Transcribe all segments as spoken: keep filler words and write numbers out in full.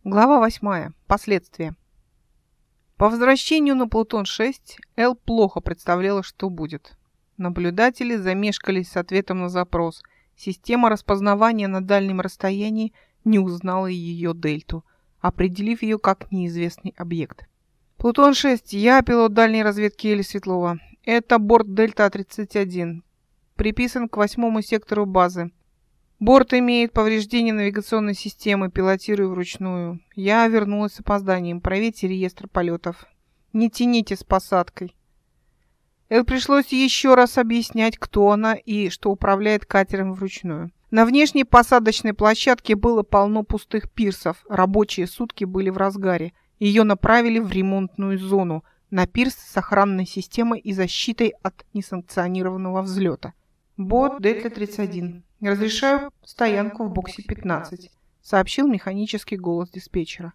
Глава восьмая. Последствия. По возвращению на Плутон-шесть Эл плохо представляла, что будет. Наблюдатели замешкались с ответом на запрос. Система распознавания на дальнем расстоянии не узнала ее дельту, определив ее как неизвестный объект. Плутон-шесть, я пилот дальней разведки Эли Светлова. Это борт Дельта тридцать один. Приписан к восьмому сектору базы. Борт имеет повреждения навигационной системы, пилотирую вручную. Я вернулась с опозданием. Проверьте реестр полетов. Не тяните с посадкой. Эл пришлось еще раз объяснять, кто она и что управляет катером вручную. На внешней посадочной площадке было полно пустых пирсов. Рабочие сутки были в разгаре. Ее направили в ремонтную зону, на пирс с охранной системой и защитой от несанкционированного взлета. Бот Дельта тридцать один. «Разрешаю стоянку в боксе пятнадцать», — сообщил механический голос диспетчера.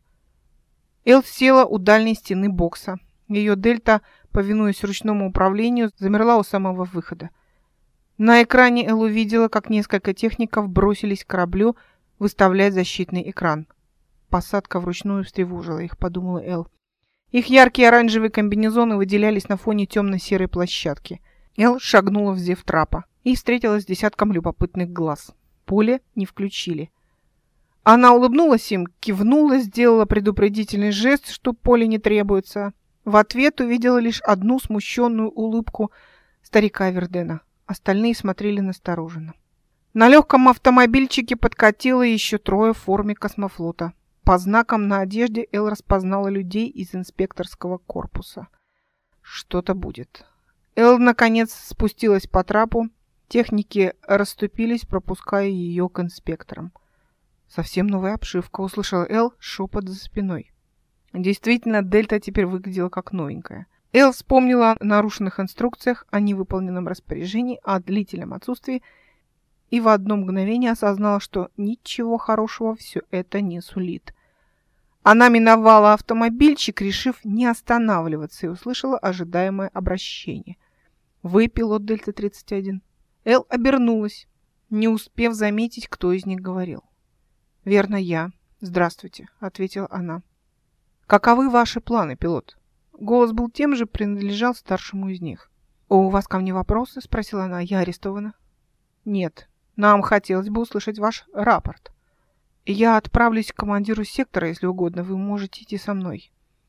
Эл села у дальней стены бокса. Ее Дельта, повинуясь ручному управлению, замерла у самого выхода. На экране Эл увидела, как несколько техников бросились к кораблю выставлять защитный экран. Посадка вручную встревожила их, подумала Эл. Их яркие оранжевые комбинезоны выделялись на фоне темно-серой площадки. Эл шагнула в зев трапа и встретилась с десятком любопытных глаз. Поле не включили. Она улыбнулась им, кивнула, сделала предупредительный жест, что поле не требуется. В ответ увидела лишь одну смущенную улыбку старика Вердена. Остальные смотрели настороженно. На легком автомобильчике подкатило еще трое в форме космофлота. По знакам на одежде Эл распознала людей из инспекторского корпуса. Что-то будет. Эл, наконец, спустилась по трапу. Техники расступились, пропуская ее к инспекторам. «Совсем новая обшивка», — услышала Эл шепот за спиной. Действительно, Дельта теперь выглядела как новенькая. Эл вспомнила о нарушенных инструкциях, о невыполненном распоряжении, о длительном отсутствии и в одно мгновение осознала, что ничего хорошего все это не сулит. Она миновала автомобильчик, решив не останавливаться, и услышала ожидаемое обращение. «Вы пилот Дельта тридцать один?» Эл обернулась, не успев заметить, кто из них говорил. «Верно, я. Здравствуйте», — ответила она. «Каковы ваши планы, пилот?» Голос был тем же, принадлежал старшему из них. «У вас ко мне вопросы?» — спросила она. «Я арестована?» «Нет. Нам хотелось бы услышать ваш рапорт. Я отправлюсь к командиру сектора, если угодно. Вы можете идти со мной.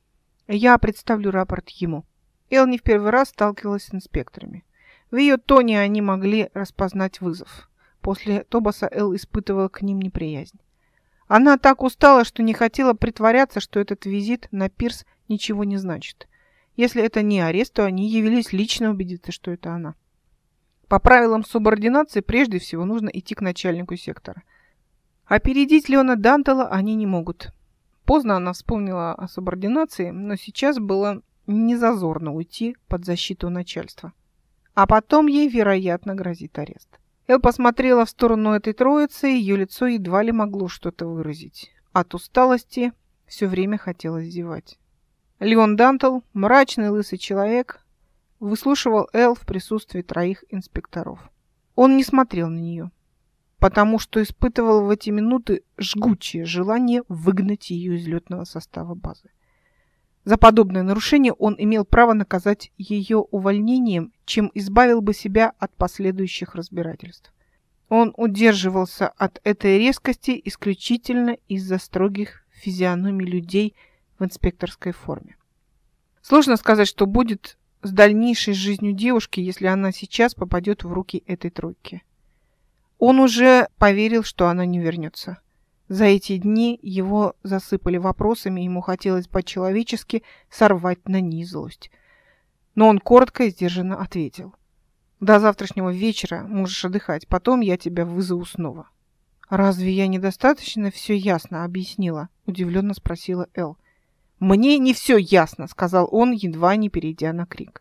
Я представлю рапорт ему». Эл не в первый раз сталкивалась с инспекторами. В ее тоне они могли распознать вызов. После Тобаса Эл испытывала к ним неприязнь. Она так устала, что не хотела притворяться, что этот визит на пирс ничего не значит. Если это не арест, то они явились лично убедиться, что это она. По правилам субординации прежде всего нужно идти к начальнику сектора. Опередить Леона Дантела они не могут. Поздно она вспомнила о субординации, но сейчас было незазорно уйти под защиту начальства. А потом ей, вероятно, грозит арест. Эл посмотрела в сторону этой троицы, ее лицо едва ли могло что-то выразить. От усталости все время хотелось зевать. Леон Дантел, мрачный лысый человек, выслушивал Эл в присутствии троих инспекторов. Он не смотрел на нее, потому что испытывал в эти минуты жгучее желание выгнать ее из летного состава базы. За подобное нарушение он имел право наказать ее увольнением, чем избавил бы себя от последующих разбирательств. Он удерживался от этой резкости исключительно из-за строгих физиономий людей в инспекторской форме. Сложно сказать, что будет с дальнейшей жизнью девушки, если она сейчас попадет в руки этой тройки. Он уже поверил, что она не вернется. За эти дни его засыпали вопросами, ему хотелось по-человечески сорвать на ней злость. Но он коротко и сдержанно ответил. «До завтрашнего вечера можешь отдыхать, потом я тебя вызову снова». «Разве я недостаточно все ясно объяснила?» – удивленно спросила Эл. «Мне не все ясно», – сказал он, едва не перейдя на крик.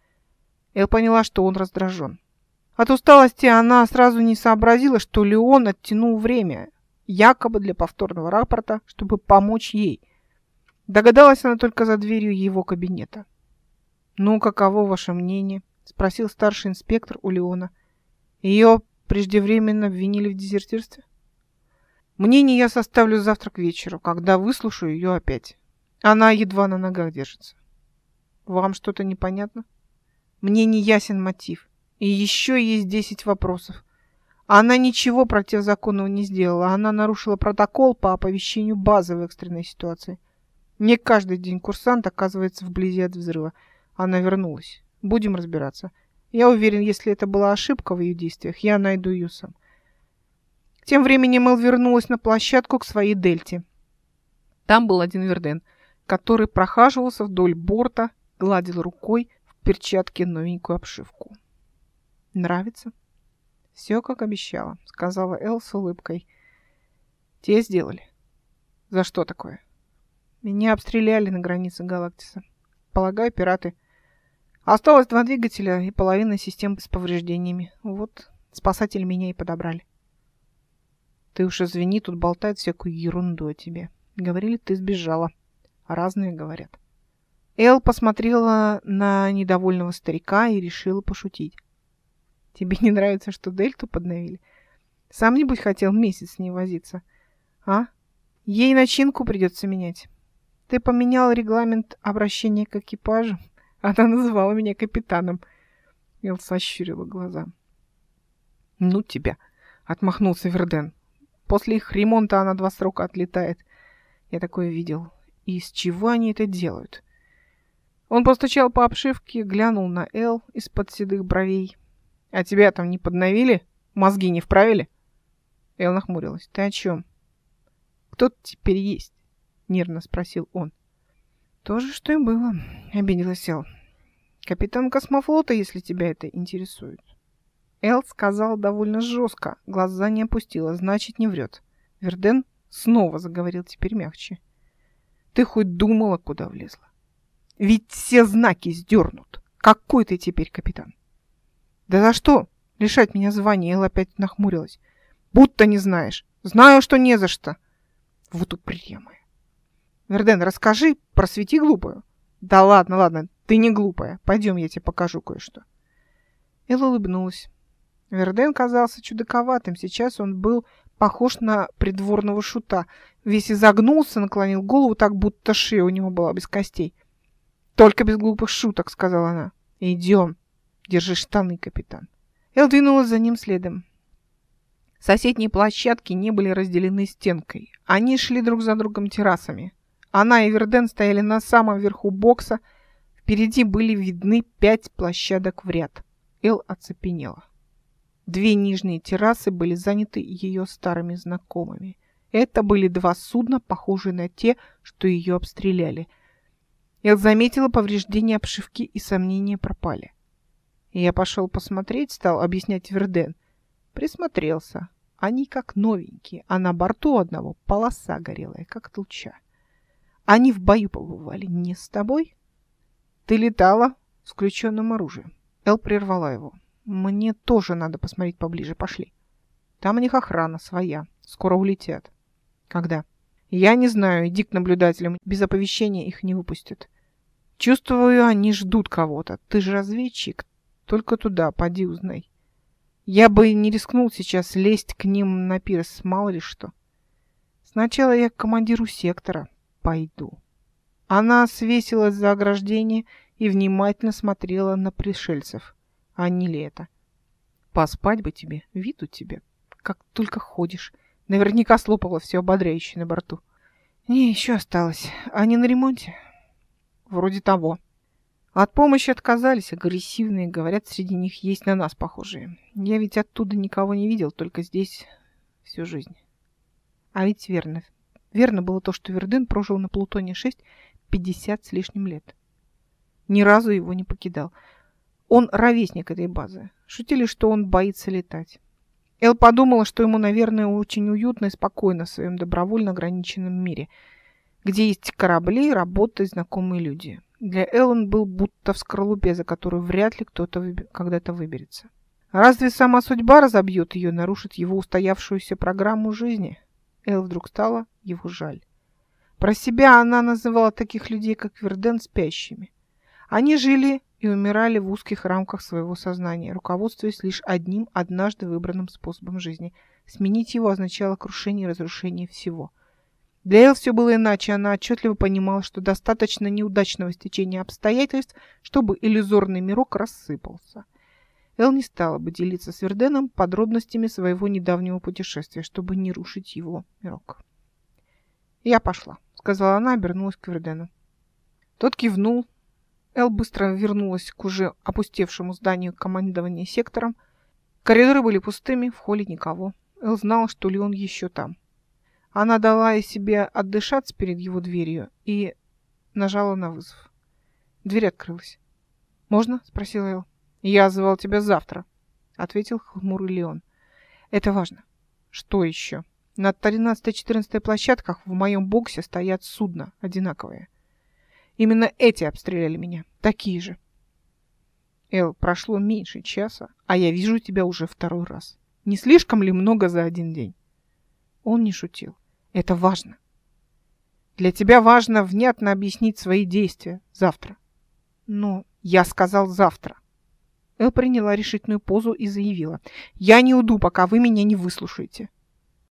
Эл поняла, что он раздражен. От усталости она сразу не сообразила, что Леон оттянул время, якобы для повторного рапорта, чтобы помочь ей. Догадалась она только за дверью его кабинета. «Ну, каково ваше мнение?» — спросил старший инспектор у Леона. «Ее преждевременно обвинили в дезертирстве?» Мнение я составлю завтра к вечеру, когда выслушаю ее опять. Она едва на ногах держится. Вам что-то непонятно? Мне не ясен мотив. И еще есть десять вопросов. Она ничего противозаконного не сделала. Она нарушила протокол по оповещению базы в экстренной ситуации. Не каждый день курсант оказывается вблизи от взрыва. Она вернулась. Будем разбираться. Я уверен, если это была ошибка в ее действиях, я найду ее сам. Тем временем Эл вернулась на площадку к своей дельте. Там был один Верден, который прохаживался вдоль борта, гладил рукой в перчатке новенькую обшивку. Нравится? Все, как обещала, сказала Эл с улыбкой. Те сделали. За что такое? Меня обстреляли на границе Галактиса. Полагаю, пираты. Осталось два двигателя и половина систем с повреждениями. Вот, спасатели меня и подобрали. Ты уж извини, тут болтают всякую ерунду о тебе. Говорили, ты сбежала. Разные говорят. Эл посмотрела на недовольного старика и решила пошутить. Тебе не нравится, что Дельту подновили? Сам, небудь, хотел месяц с ней возиться. А? Ей начинку придется менять. Ты поменял регламент обращения к экипажу? Она называла меня капитаном. Эл сощурила глаза. Ну тебя, отмахнулся Верден. После их ремонта она два срока отлетает. Я такое видел. И из чего они это делают? Он постучал по обшивке, глянул на Эл из-под седых бровей. А тебя там не подновили? Мозги не вправили? Эл нахмурилась. Ты о чем? Кто ты теперь есть? Нервно спросил он. То же, что и было, обиделась Эл. Капитан космофлота, если тебя это интересует. Эл сказал довольно жестко, глаза не опустила, значит, не врет. Верден снова заговорил теперь мягче. Ты хоть думала, куда влезла? Ведь все знаки сдернут. Какой ты теперь капитан? Да за что лишать меня звания? Эл опять нахмурилась. Будто не знаешь. Знаю, что не за что. Вот упрямая. Верден, расскажи, просвети глупую. Да ладно, ладно, ты не глупая. Пойдем, я тебе покажу кое-что. Эл улыбнулась. Верден казался чудаковатым. Сейчас он был похож на придворного шута. Весь изогнулся, наклонил голову так, будто шея у него была без костей. «Только без глупых шуток», — сказала она. «Идем. Держи штаны, капитан». Эл двинулась за ним следом. Соседние площадки не были разделены стенкой. Они шли друг за другом террасами. Она и Верден стояли на самом верху бокса. Впереди были видны пять площадок в ряд. Эл оцепенела. Две нижние террасы были заняты ее старыми знакомыми. Это были два судна, похожие на те, что ее обстреляли. Эл заметила повреждения обшивки, и сомнения пропали. Я пошел посмотреть, стал объяснять Верден. Присмотрелся. Они как новенькие, а на борту одного полоса горелая, как толча. Они в бою побывали не с тобой? Ты летала с включенным оружием. Эл прервала его. Мне тоже надо посмотреть поближе. Пошли. Там у них охрана своя. Скоро улетят. Когда? Я не знаю. Иди к наблюдателям. Без оповещения их не выпустят. Чувствую, они ждут кого-то. Ты же разведчик. Только туда, поди узнай. Я бы не рискнул сейчас лезть к ним на пирс, мало ли что. Сначала я к командиру сектора пойду. Она свесилась за ограждение и внимательно смотрела на пришельцев. А не ли это? Поспать бы тебе, вид у тебя, как только ходишь. Наверняка слопала все ободряющее на борту. Не, еще осталось. Они на ремонте? Вроде того. От помощи отказались, агрессивные, говорят, среди них есть на нас похожие. Я ведь оттуда никого не видел, только здесь всю жизнь. А ведь верно. Верно было то, что Верден прожил на Плутоне шесть пятьдесят с лишним лет. Ни разу его не покидал. Он ровесник этой базы. Шутили, что он боится летать. Эл подумала, что ему, наверное, очень уютно и спокойно в своем добровольно ограниченном мире, где есть корабли, работа и знакомые люди. Для Эл он был будто в скорлупе, за которую вряд ли кто-то выб... когда-то выберется. Разве сама судьба разобьет ее, нарушит его устоявшуюся программу жизни? Эл вдруг стало его жаль. Про себя она называла таких людей, как Верден, спящими. Они жили и умирали в узких рамках своего сознания, руководствуясь лишь одним однажды выбранным способом жизни Сменить его означало крушение и разрушение всего. Для Эл все было иначе. Она отчетливо понимала, что достаточно неудачного стечения обстоятельств, чтобы иллюзорный мирок рассыпался. Эл не стала бы делиться с Верденом подробностями своего недавнего путешествия, чтобы не рушить его мирок. «Я пошла», — сказала она, обернулась к Вердену. Тот кивнул. Эл быстро вернулась к уже опустевшему зданию командования сектором. Коридоры были пустыми, в холле никого. Эл знала, что Леон еще там. Она дала себе отдышаться перед его дверью и нажала на вызов. Дверь открылась. «Можно?» — спросила Эл. «Я звал тебя завтра», — ответил хмурый Леон. «Это важно». «Что еще?» «На тринадцатой-четырнадцатой площадках в моем боксе стоят судна одинаковые. Именно эти обстреляли меня. Такие же». «Эл, прошло меньше часа, а я вижу тебя уже второй раз. Не слишком ли много за один день?» Он не шутил. «Это важно. Для тебя важно внятно объяснить свои действия завтра». «Но я сказал завтра». Эл приняла решительную позу и заявила. «Я не уйду, пока вы меня не выслушаете».